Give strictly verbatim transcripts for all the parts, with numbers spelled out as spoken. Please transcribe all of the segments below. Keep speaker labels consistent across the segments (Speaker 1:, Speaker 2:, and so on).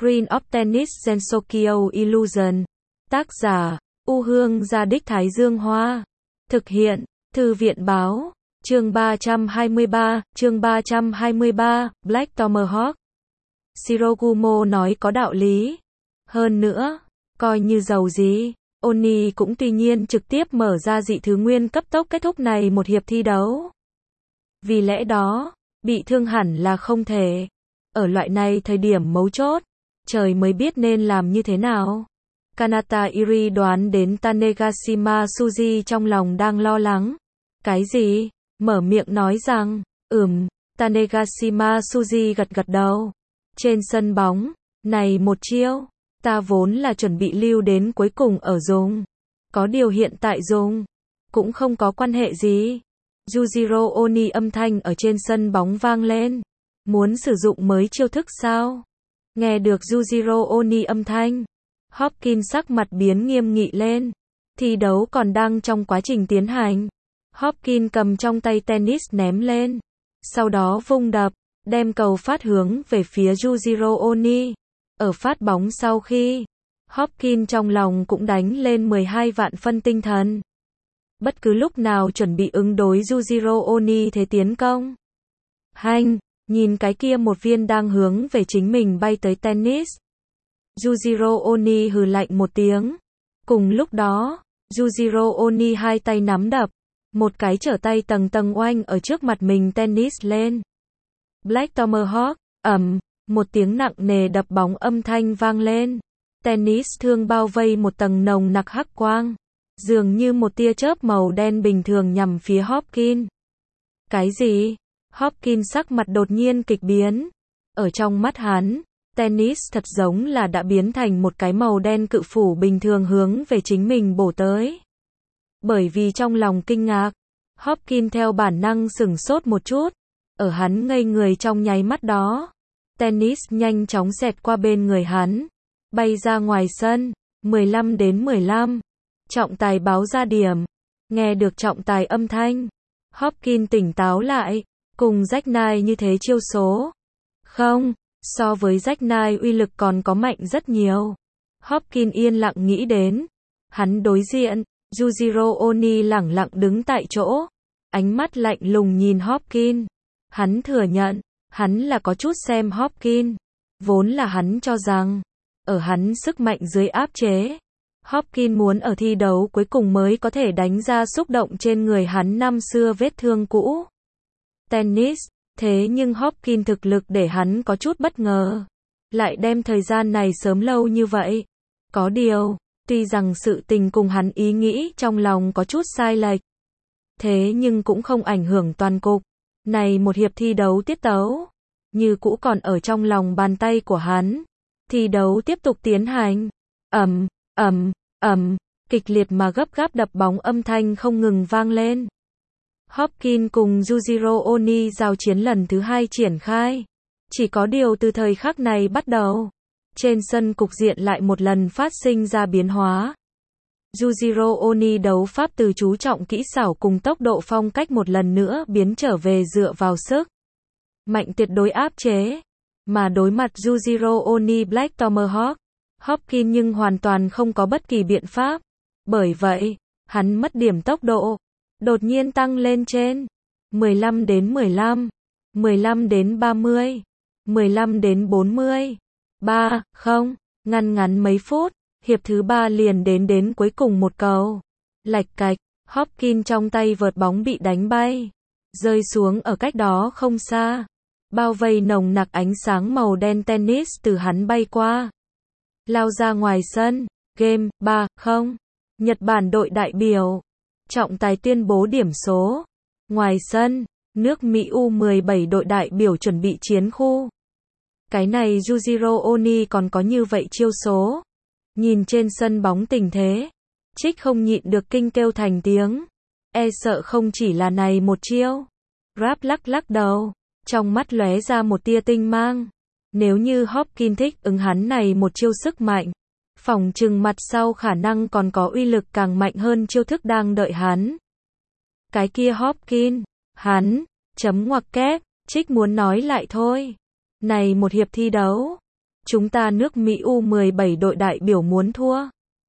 Speaker 1: Green of Tennis Gensokyo Illusion. Tác giả, U Hương Gia Đích Thái Dương Hoa. Thực hiện, Thư viện Báo. Chương ba trăm hai mươi ba, chương ba trăm hai mươi ba, Black Tomahawk. Shirogumo nói có đạo lý. Hơn nữa, coi như giàu gì, Oni cũng tuy nhiên trực tiếp mở ra dị thứ nguyên cấp tốc kết thúc này một hiệp thi đấu. Vì lẽ đó, bị thương hẳn là không thể. Ở loại này thời điểm mấu chốt, trời mới biết nên làm như thế nào. Kanata Iri đoán đến Tanegashima Suji trong lòng đang lo lắng. Cái gì? Mở miệng nói rằng, ừm, Tanegashima Suji gật gật đầu. Trên sân bóng, này một chiêu, ta vốn là chuẩn bị lưu đến cuối cùng ở dùng. Có điều hiện tại dùng, cũng không có quan hệ gì. Yujiro Oni âm thanh ở trên sân bóng vang lên. Muốn sử dụng mới chiêu thức sao? Nghe được Yujiro Oni âm thanh, Hopkins sắc mặt biến nghiêm nghị lên. Thi đấu còn đang trong quá trình tiến hành. Hopkins cầm trong tay tennis ném lên. Sau đó vung đập, đem cầu phát hướng về phía Yujiro Oni. Ở phát bóng sau khi, Hopkins trong lòng cũng đánh lên mười hai vạn phân tinh thần. Bất cứ lúc nào chuẩn bị ứng đối Yujiro Oni thế tiến công. Hanh, nhìn cái kia một viên đang hướng về chính mình bay tới tennis. Yujiro Oni hừ lạnh một tiếng. Cùng lúc đó, Yujiro Oni hai tay nắm đập. Một cái trở tay tầng tầng oanh ở trước mặt mình tennis lên. Black Tomahawk, ầm, một tiếng nặng nề đập bóng âm thanh vang lên. Tennis thương bao vây một tầng nồng nặc hắc quang. Dường như một tia chớp màu đen bình thường nhằm phía Hopkins. Cái gì? Hopkins sắc mặt đột nhiên kịch biến. Ở trong mắt hắn, tennis thật giống là đã biến thành một cái màu đen cự phủ bình thường hướng về chính mình bổ tới. Bởi vì trong lòng kinh ngạc, Hopkins theo bản năng sửng sốt một chút. Ở hắn ngây người trong nháy mắt đó, tennis nhanh chóng xẹt qua bên người hắn, bay ra ngoài sân. Mười lăm đến mười lăm. Trọng tài báo ra điểm. Nghe được trọng tài âm thanh, Hopkins tỉnh táo lại. Cùng Jack Knight như thế chiêu số. Không, so với Jack Knight uy lực còn có mạnh rất nhiều. Hopkins yên lặng nghĩ đến. Hắn đối diện, Yujiro Oni lẳng lặng đứng tại chỗ. Ánh mắt lạnh lùng nhìn Hopkins. Hắn thừa nhận, hắn là có chút xem Hopkins. Vốn là hắn cho rằng, ở hắn sức mạnh dưới áp chế, Hopkins muốn ở thi đấu cuối cùng mới có thể đánh ra xúc động trên người hắn năm xưa vết thương cũ. Tennis, thế nhưng Hopkins thực lực để hắn có chút bất ngờ. Lại đem thời gian này sớm lâu như vậy. Có điều, tuy rằng sự tình cùng hắn ý nghĩ trong lòng có chút sai lệch. Thế nhưng cũng không ảnh hưởng toàn cục. Này một hiệp thi đấu tiết tấu, như cũ còn ở trong lòng bàn tay của hắn. Thi đấu tiếp tục tiến hành. Ầm, ầm, ầm, kịch liệt mà gấp gáp đập bóng âm thanh không ngừng vang lên. Hopkins cùng Yujiro Oni giao chiến lần thứ hai triển khai. Chỉ có điều từ thời khắc này bắt đầu, trên sân cục diện lại một lần phát sinh ra biến hóa. Yujiro Oni đấu pháp từ chú trọng kỹ xảo cùng tốc độ phong cách một lần nữa biến trở về dựa vào sức mạnh tuyệt đối áp chế. Mà đối mặt Yujiro Oni Black Tomahawk, Hopkins nhưng hoàn toàn không có bất kỳ biện pháp. Bởi vậy, hắn mất điểm tốc độ, đột nhiên tăng lên trên mười lăm đến mười lăm, mười lăm đến ba mươi, mười lăm đến bốn mươi. ba, không, ngăn ngắn mấy phút, hiệp thứ ba liền đến đến cuối cùng một cầu. Lạch cạch, Hopkins trong tay vợt bóng bị đánh bay, rơi xuống ở cách đó không xa. Bao vây nồng nặc ánh sáng màu đen tennis từ hắn bay qua. Lao ra ngoài sân. Game, ba, không. Nhật Bản đội đại biểu. Trọng tài tuyên bố điểm số. Ngoài sân, nước Mỹ U mười bảy đội đại biểu chuẩn bị chiến khu. Cái này Yujiro Oni còn có như vậy chiêu số. Nhìn trên sân bóng tình thế, Trích không nhịn được kinh kêu thành tiếng. E sợ không chỉ là này một chiêu. Rap lắc lắc đầu, trong mắt lóe ra một tia tinh mang. Nếu như Hopkins thích ứng hắn này một chiêu sức mạnh, phỏng chừng mặt sau khả năng còn có uy lực càng mạnh hơn chiêu thức đang đợi hắn. Cái kia Hopkins, hắn, chấm ngoặc kép, Trích muốn nói lại thôi. Này một hiệp thi đấu, Chúng ta nước Mỹ U mười bảy đội đại biểu muốn thua.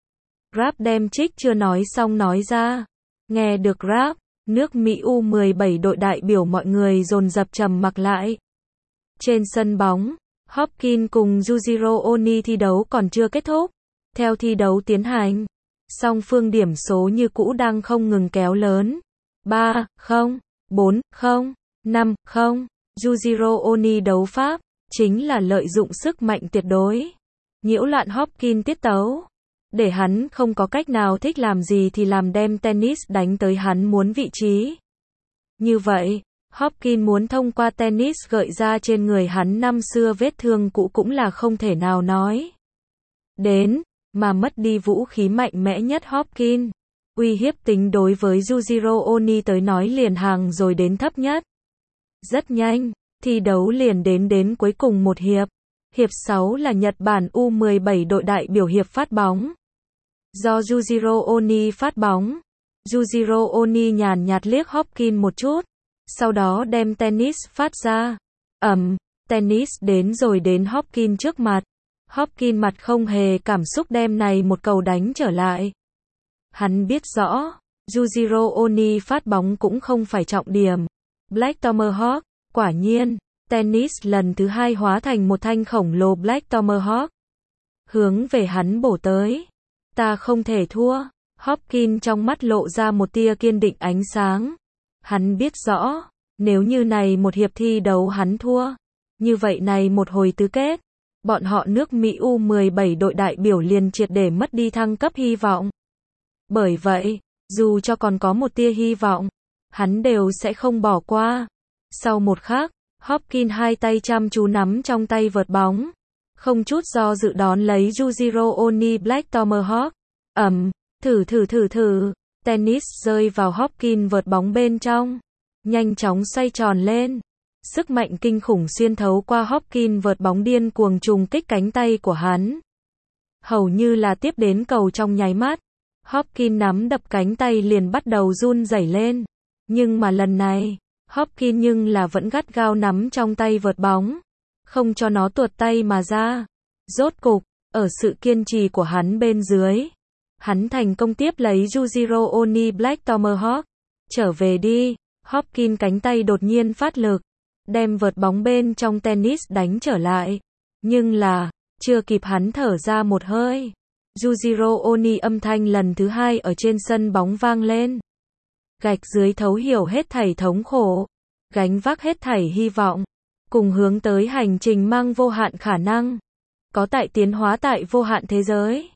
Speaker 1: Rap đem trích chưa nói xong nói ra. Nghe được rap, nước Mỹ U mười bảy đội đại biểu mọi người dồn dập trầm mặc lại. Trên sân bóng, Hopkins cùng Yujiro Oni thi đấu còn chưa kết thúc. Theo thi đấu tiến hành, song phương điểm số như cũ đang không ngừng kéo lớn. ba không, bốn không, năm không. Yujiro Oni đấu pháp, chính là lợi dụng sức mạnh tuyệt đối, nhiễu loạn Hopkins tiết tấu, để hắn không có cách nào thích làm gì thì làm, đem tennis đánh tới hắn muốn vị trí. Như vậy, Hopkins muốn thông qua tennis gợi ra trên người hắn năm xưa vết thương cũ cũng là không thể nào nói đến, mà mất đi vũ khí mạnh mẽ nhất Hopkins. Uy hiếp tính đối với Yujiro Oni tới nói liền hàng rồi đến thấp nhất. Rất nhanh, thi đấu liền đến đến cuối cùng một hiệp. Hiệp sáu là Nhật Bản U mười bảy đội đại biểu hiệp phát bóng. Do Yujiro Oni phát bóng, Yujiro Oni nhàn nhạt liếc Hopkins một chút, sau đó đem tennis phát ra. Ầm, tennis đến rồi đến Hopkins trước mặt. Hopkins mặt không hề cảm xúc đem này một cầu đánh trở lại. Hắn biết rõ, Yujiro Oni phát bóng cũng không phải trọng điểm. Black Tomahawk, quả nhiên, tennis lần thứ hai hóa thành một thanh khổng lồ Black Tomahawk, hướng về hắn bổ tới. Ta không thể thua. Hopkins trong mắt lộ ra một tia kiên định ánh sáng. Hắn biết rõ, nếu như này một hiệp thi đấu hắn thua, như vậy này một hồi tứ kết, bọn họ nước Mỹ U mười bảy đội đại biểu liền triệt để mất đi thăng cấp hy vọng. Bởi vậy, dù cho còn có một tia hy vọng, hắn đều sẽ không bỏ qua. Sau một khắc, Hopkins hai tay chăm chú nắm trong tay vợt bóng, không chút do dự đón lấy Yujiro Oni Black Tomahawk. Ầm, thử thử thử thử, tennis rơi vào Hopkins vợt bóng bên trong, nhanh chóng xoay tròn lên. Sức mạnh kinh khủng xuyên thấu qua Hopkins vợt bóng điên cuồng trùng kích cánh tay của hắn. Hầu như là tiếp đến cầu trong nháy mắt, Hopkins nắm đập cánh tay liền bắt đầu run rẩy lên. Nhưng mà lần này, Hopkins nhưng là vẫn gắt gao nắm trong tay vợt bóng, không cho nó tuột tay mà ra. Rốt cục, ở sự kiên trì của hắn bên dưới, hắn thành công tiếp lấy Yujiro Oni Black Tomahawk. Trở về đi. Hopkins cánh tay đột nhiên phát lực, đem vợt bóng bên trong tennis đánh trở lại. Nhưng là, chưa kịp hắn thở ra một hơi, Yujiro Oni âm thanh lần thứ hai ở trên sân bóng vang lên. Gạch dưới thấu hiểu hết thảy thống khổ, gánh vác hết thảy hy vọng, cùng hướng tới hành trình mang vô hạn khả năng, có tại tiến hóa tại vô hạn thế giới.